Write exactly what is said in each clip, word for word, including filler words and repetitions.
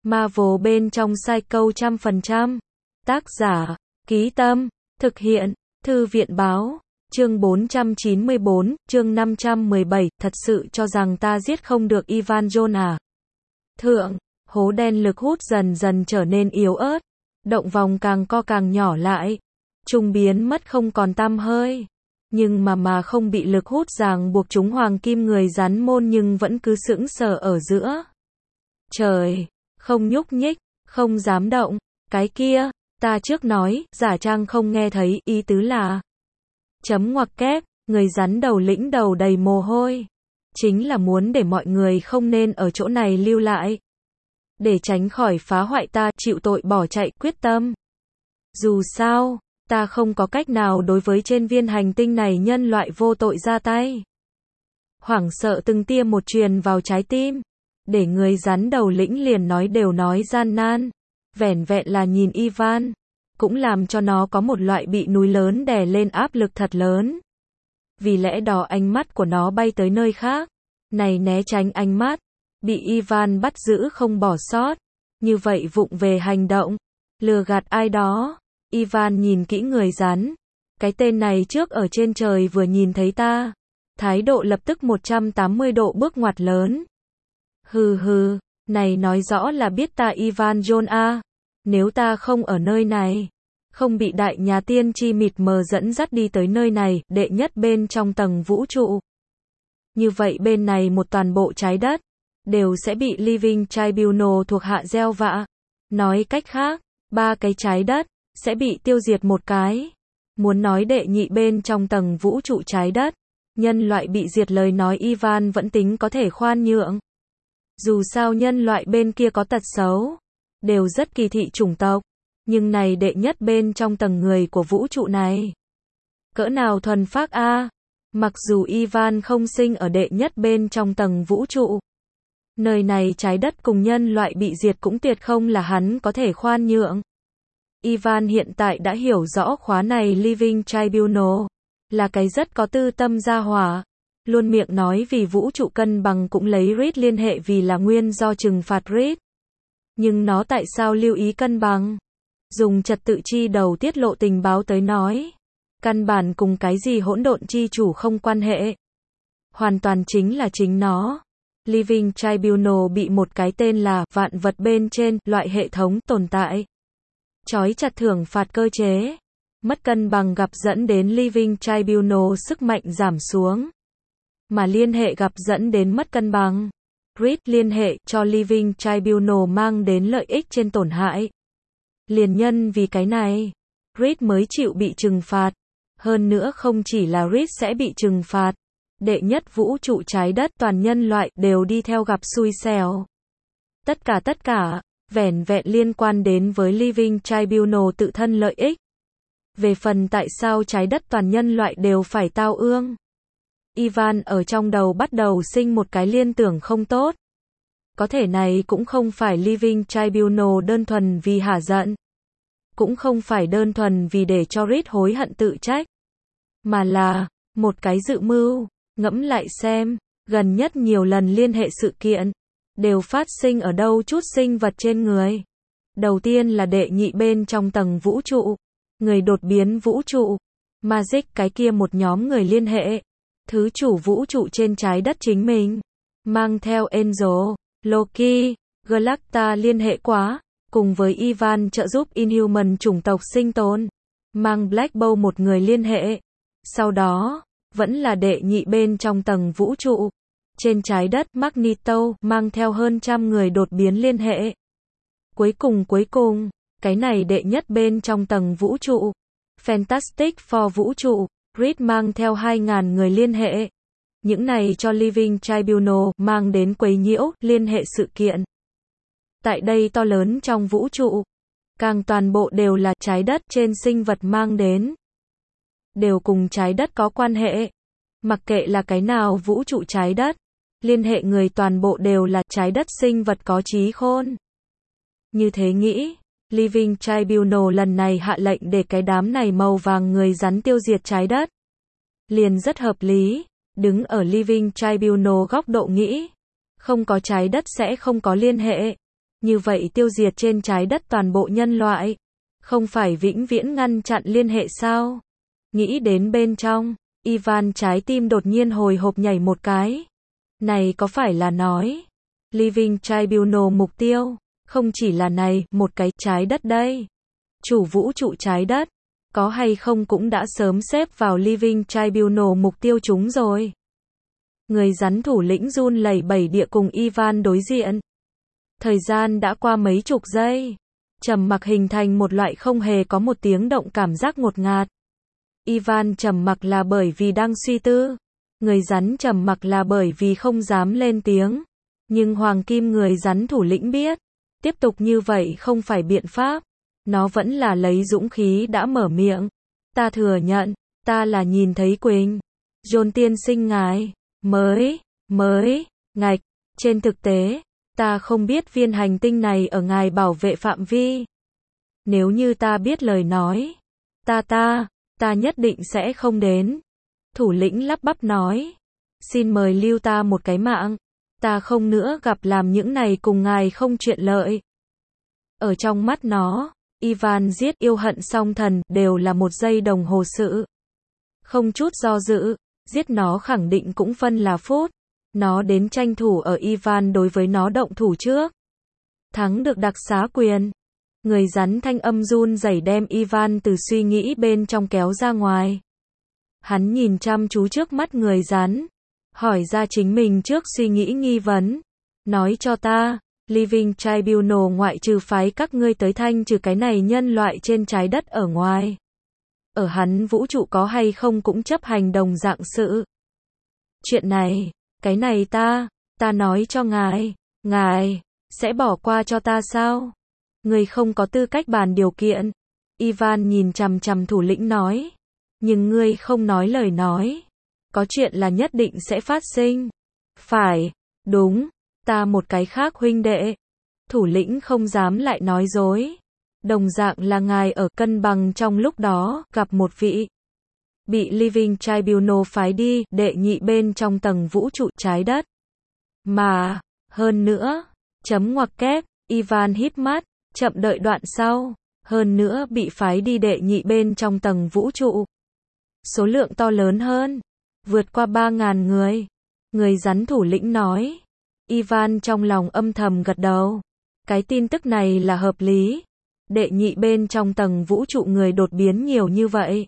Marvel bên trong Psycho trăm phần trăm. Tác giả, Ký Tâm, thực hiện, Thư viện Báo. Chương bốn trăm chín mươi bốn, chương năm trăm mười bảy, thật sự cho rằng ta giết không được Ivan Jones à? Thượng, hố đen lực hút dần dần trở nên yếu ớt, động vòng càng co càng nhỏ lại, trung biến mất không còn tăm hơi. Nhưng mà mà không bị lực hút ràng buộc, chúng hoàng kim người rắn môn nhưng vẫn cứ sững sờ ở giữa trời, không nhúc nhích, không dám động. Cái kia, ta trước nói, giả trang không nghe thấy, ý tứ là chấm ngoặc kép, người rắn đầu lĩnh đầu đầy mồ hôi. Chính là muốn để mọi người không nên ở chỗ này lưu lại. Để tránh khỏi phá hoại ta, chịu tội bỏ chạy, quyết tâm. Dù sao, ta không có cách nào đối với trên viên hành tinh này nhân loại vô tội ra tay. Hoảng sợ từng tia một truyền vào trái tim. Để người rắn đầu lĩnh liền nói đều nói gian nan. Vẻn vẹn là nhìn Ivan, cũng làm cho nó có một loại bị núi lớn đè lên áp lực thật lớn. Vì lẽ đó ánh mắt của nó bay tới nơi khác. Này né tránh ánh mắt. Bị Ivan bắt giữ không bỏ sót. Như vậy vụng về hành động. Lừa gạt ai đó. Ivan nhìn kỹ người rắn. Cái tên này trước ở trên trời vừa nhìn thấy ta. Thái độ lập tức một trăm tám mươi độ bước ngoặt lớn. Hừ hừ, này nói rõ là biết ta Ivan Jones a. Nếu ta không ở nơi này, không bị đại nhà tiên tri mịt mờ dẫn dắt đi tới nơi này, đệ nhất bên trong tầng vũ trụ. Như vậy bên này một toàn bộ trái đất, đều sẽ bị Living Tribunal thuộc hạ gieo vạ. Nói cách khác, ba cái trái đất, sẽ bị tiêu diệt một cái. Muốn nói đệ nhị bên trong tầng vũ trụ trái đất, nhân loại bị diệt lời nói Ivan vẫn tính có thể khoan nhượng. Dù sao nhân loại bên kia có tật xấu, đều rất kỳ thị chủng tộc, nhưng này đệ nhất bên trong tầng người của vũ trụ này. Cỡ nào thuần phác a. Mặc dù Ivan không sinh ở đệ nhất bên trong tầng vũ trụ. Nơi này trái đất cùng nhân loại bị diệt cũng tuyệt không là hắn có thể khoan nhượng. Ivan hiện tại đã hiểu rõ khóa này Living Tribunal là cái rất có tư tâm gia hỏa. Luôn miệng nói vì vũ trụ cân bằng cũng lấy Reed liên hệ vì là nguyên do trừng phạt Reed. Nhưng nó tại sao lưu ý cân bằng? Dùng trật tự chi đầu tiết lộ tình báo tới nói. Căn bản cùng cái gì hỗn độn chi chủ không quan hệ. Hoàn toàn chính là chính nó. Living Tribunal bị một cái tên là vạn vật bên trên loại hệ thống tồn tại. Chói chặt thưởng phạt cơ chế. Mất cân bằng gặp dẫn đến Living Tribunal sức mạnh giảm xuống. Mà liên hệ gặp dẫn đến mất cân bằng. Reed liên hệ cho Living Tribunal mang đến lợi ích trên tổn hại. Liền nhân vì cái này, Reed mới chịu bị trừng phạt. Hơn nữa không chỉ là Reed sẽ bị trừng phạt. Đệ nhất vũ trụ trái đất toàn nhân loại đều đi theo gặp xui xẻo. Tất cả tất cả, vẻn vẹn liên quan đến với Living Tribunal tự thân lợi ích. Về phần tại sao trái đất toàn nhân loại đều phải tao ương. Ivan ở trong đầu bắt đầu sinh một cái liên tưởng không tốt. Có thể này cũng không phải Living Tribunal đơn thuần vì hả giận. Cũng không phải đơn thuần vì để cho Reed hối hận tự trách. Mà là, một cái dự mưu, ngẫm lại xem, gần nhất nhiều lần liên hệ sự kiện, đều phát sinh ở đâu chút sinh vật trên người. Đầu tiên là đệ nhị bên trong tầng vũ trụ, người đột biến vũ trụ, Magic cái kia một nhóm người liên hệ. Thứ chủ vũ trụ trên trái đất chính mình, mang theo Angel, Loki, Galacta liên hệ quá, cùng với Ivan trợ giúp Inhuman chủng tộc sinh tồn, mang Black Bolt một người liên hệ. Sau đó, vẫn là đệ nhị bên trong tầng vũ trụ, trên trái đất Magneto mang theo hơn trăm người đột biến liên hệ. Cuối cùng cuối cùng, cái này đệ nhất bên trong tầng vũ trụ, Fantastic Four vũ trụ, Reed mang theo hai nghìn người liên hệ. Những này cho Living Tribunal mang đến quấy nhiễu, liên hệ sự kiện. Tại đây to lớn trong vũ trụ, càng toàn bộ đều là trái đất trên sinh vật mang đến. Đều cùng trái đất có quan hệ. Mặc kệ là cái nào vũ trụ trái đất, liên hệ người toàn bộ đều là trái đất sinh vật có trí khôn. Như thế nghĩ, Living Tribunal lần này hạ lệnh để cái đám này màu vàng người rắn tiêu diệt trái đất. Liền rất hợp lý, đứng ở Living Tribunal góc độ nghĩ. Không có trái đất sẽ không có liên hệ. Như vậy tiêu diệt trên trái đất toàn bộ nhân loại, không phải vĩnh viễn ngăn chặn liên hệ sao? Nghĩ đến bên trong, Ivan trái tim đột nhiên hồi hộp nhảy một cái. Này có phải là nói, Living Tribunal mục tiêu, không chỉ là này, một cái trái đất đây. Chủ vũ trụ trái đất, có hay không cũng đã sớm xếp vào Living Tribunal mục tiêu chúng rồi. Người rắn thủ lĩnh run lẩy bẩy địa cùng Ivan đối diện. Thời gian đã qua mấy chục giây. Trầm mặc hình thành một loại không hề có một tiếng động cảm giác ngột ngạt. Ivan trầm mặc là bởi vì đang suy tư. Người rắn trầm mặc là bởi vì không dám lên tiếng. Nhưng Hoàng Kim người rắn thủ lĩnh biết, tiếp tục như vậy không phải biện pháp. Nó vẫn là lấy dũng khí đã mở miệng. Ta thừa nhận, ta là nhìn thấy Quỳnh. John tiên sinh ngài, mới, mới, ngạch, trên thực tế, ta không biết viên hành tinh này ở ngài bảo vệ phạm vi. Nếu như ta biết lời nói, ta ta, ta nhất định sẽ không đến. Thủ lĩnh lắp bắp nói, xin mời lưu ta một cái mạng, ta không nữa gặp làm những này cùng ngài không chuyện lợi. Ở trong mắt nó, Ivan giết yêu hận song thần đều là một giây đồng hồ sự. Không chút do dự, giết nó khẳng định cũng phân là phút. Nó đến tranh thủ ở Ivan đối với nó động thủ trước. Thắng được đặc xá quyền. Người rắn thanh âm run rẩy đem Ivan từ suy nghĩ bên trong kéo ra ngoài. Hắn nhìn chăm chú trước mắt người rắn. Hỏi ra chính mình trước suy nghĩ nghi vấn. Nói cho ta, Living Tribunal ngoại trừ phái các ngươi tới thanh trừ cái này nhân loại trên trái đất ở ngoài. Ở hắn vũ trụ có hay không cũng chấp hành đồng dạng sự. Chuyện này, cái này ta, ta nói cho ngài, ngài, sẽ bỏ qua cho ta sao? Ngươi không có tư cách bàn điều kiện. Ivan nhìn chằm chằm thủ lĩnh nói. Nhưng ngươi không nói lời nói. Có chuyện là nhất định sẽ phát sinh. Phải, đúng, ta một cái khác huynh đệ. Thủ lĩnh không dám lại nói dối. Đồng dạng là ngài ở cân bằng trong lúc đó, gặp một vị. Bị Living Tribunal phái đi, đệ nhị bên trong tầng vũ trụ trái đất. Mà, hơn nữa, chấm ngoặc kép, Ivan híp mắt, chậm đợi đoạn sau, hơn nữa bị phái đi đệ nhị bên trong tầng vũ trụ. Số lượng to lớn hơn, vượt qua ba ngàn người. Người rắn thủ lĩnh nói. Ivan trong lòng âm thầm gật đầu. Cái tin tức này là hợp lý. Đệ nhị bên trong tầng vũ trụ người đột biến nhiều như vậy.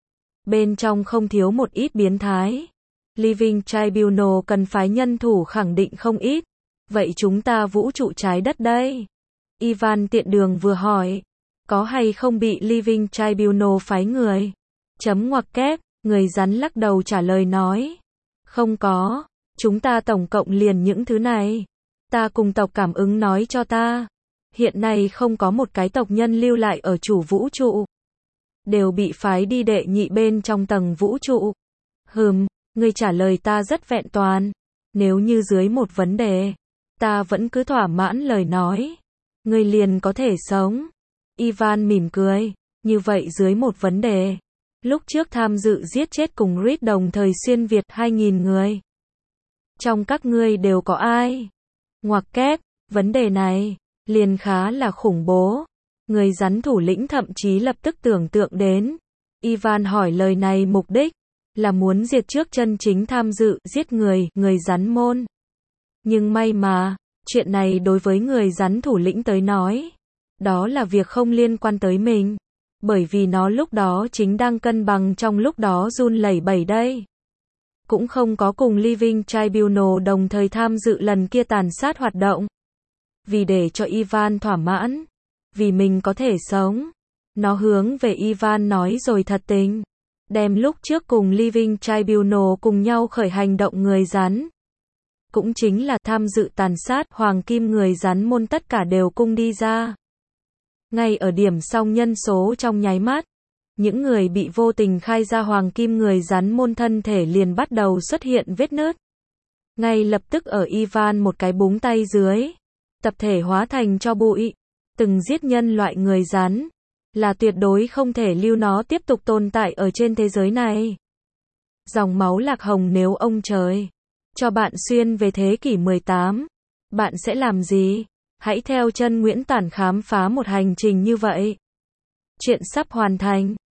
Bên trong không thiếu một ít biến thái. Living Tribunal cần phái nhân thủ khẳng định không ít. Vậy chúng ta vũ trụ trái đất đây? Ivan tiện đường vừa hỏi. Có hay không bị Living Tribunal phái người? Chấm ngoặc kép, người rắn lắc đầu trả lời nói. Không có, chúng ta tổng cộng liền những thứ này. Ta cùng tộc cảm ứng nói cho ta. Hiện nay không có một cái tộc nhân lưu lại ở chủ vũ trụ. Đều bị phái đi đệ nhị bên trong tầng vũ trụ. Hừm, ngươi trả lời ta rất vẹn toàn. Nếu như dưới một vấn đề, ta vẫn cứ thỏa mãn lời nói. Ngươi liền có thể sống. Ivan mỉm cười. Như vậy dưới một vấn đề. Lúc trước tham dự giết chết cùng Reed đồng thời xuyên Việt hai nghìn người. Trong các ngươi đều có ai? Ngoặc kép, vấn đề này, liền khá là khủng bố. Người rắn thủ lĩnh thậm chí lập tức tưởng tượng đến. Ivan hỏi lời này mục đích, là muốn diệt trước chân chính tham dự giết người, người rắn môn. Nhưng may mà, chuyện này đối với người rắn thủ lĩnh tới nói, đó là việc không liên quan tới mình. Bởi vì nó lúc đó chính đang cân bằng trong lúc đó run lẩy bẩy đây. Cũng không có cùng Living Tribunal đồng thời tham dự lần kia tàn sát hoạt động. Vì để cho Ivan thỏa mãn, vì mình có thể sống, nó hướng về Ivan nói rồi thật tình. Đem lúc trước cùng Living Tribunal cùng nhau khởi hành động người rắn. Cũng chính là tham dự tàn sát Hoàng Kim người rắn môn tất cả đều cung đi ra. Ngay ở điểm xong nhân số trong nháy mắt, những người bị vô tình khai ra Hoàng Kim người rắn môn thân thể liền bắt đầu xuất hiện vết nứt. Ngay lập tức ở Ivan một cái búng tay dưới, tập thể hóa thành tro bụi. Từng giết nhân loại người rắn, là tuyệt đối không thể lưu nó tiếp tục tồn tại ở trên thế giới này. Dòng máu lạc hồng nếu ông trời cho bạn xuyên về thế kỷ mười tám, bạn sẽ làm gì? Hãy theo chân Nguyễn Tản khám phá một hành trình như vậy. Chuyện sắp hoàn thành.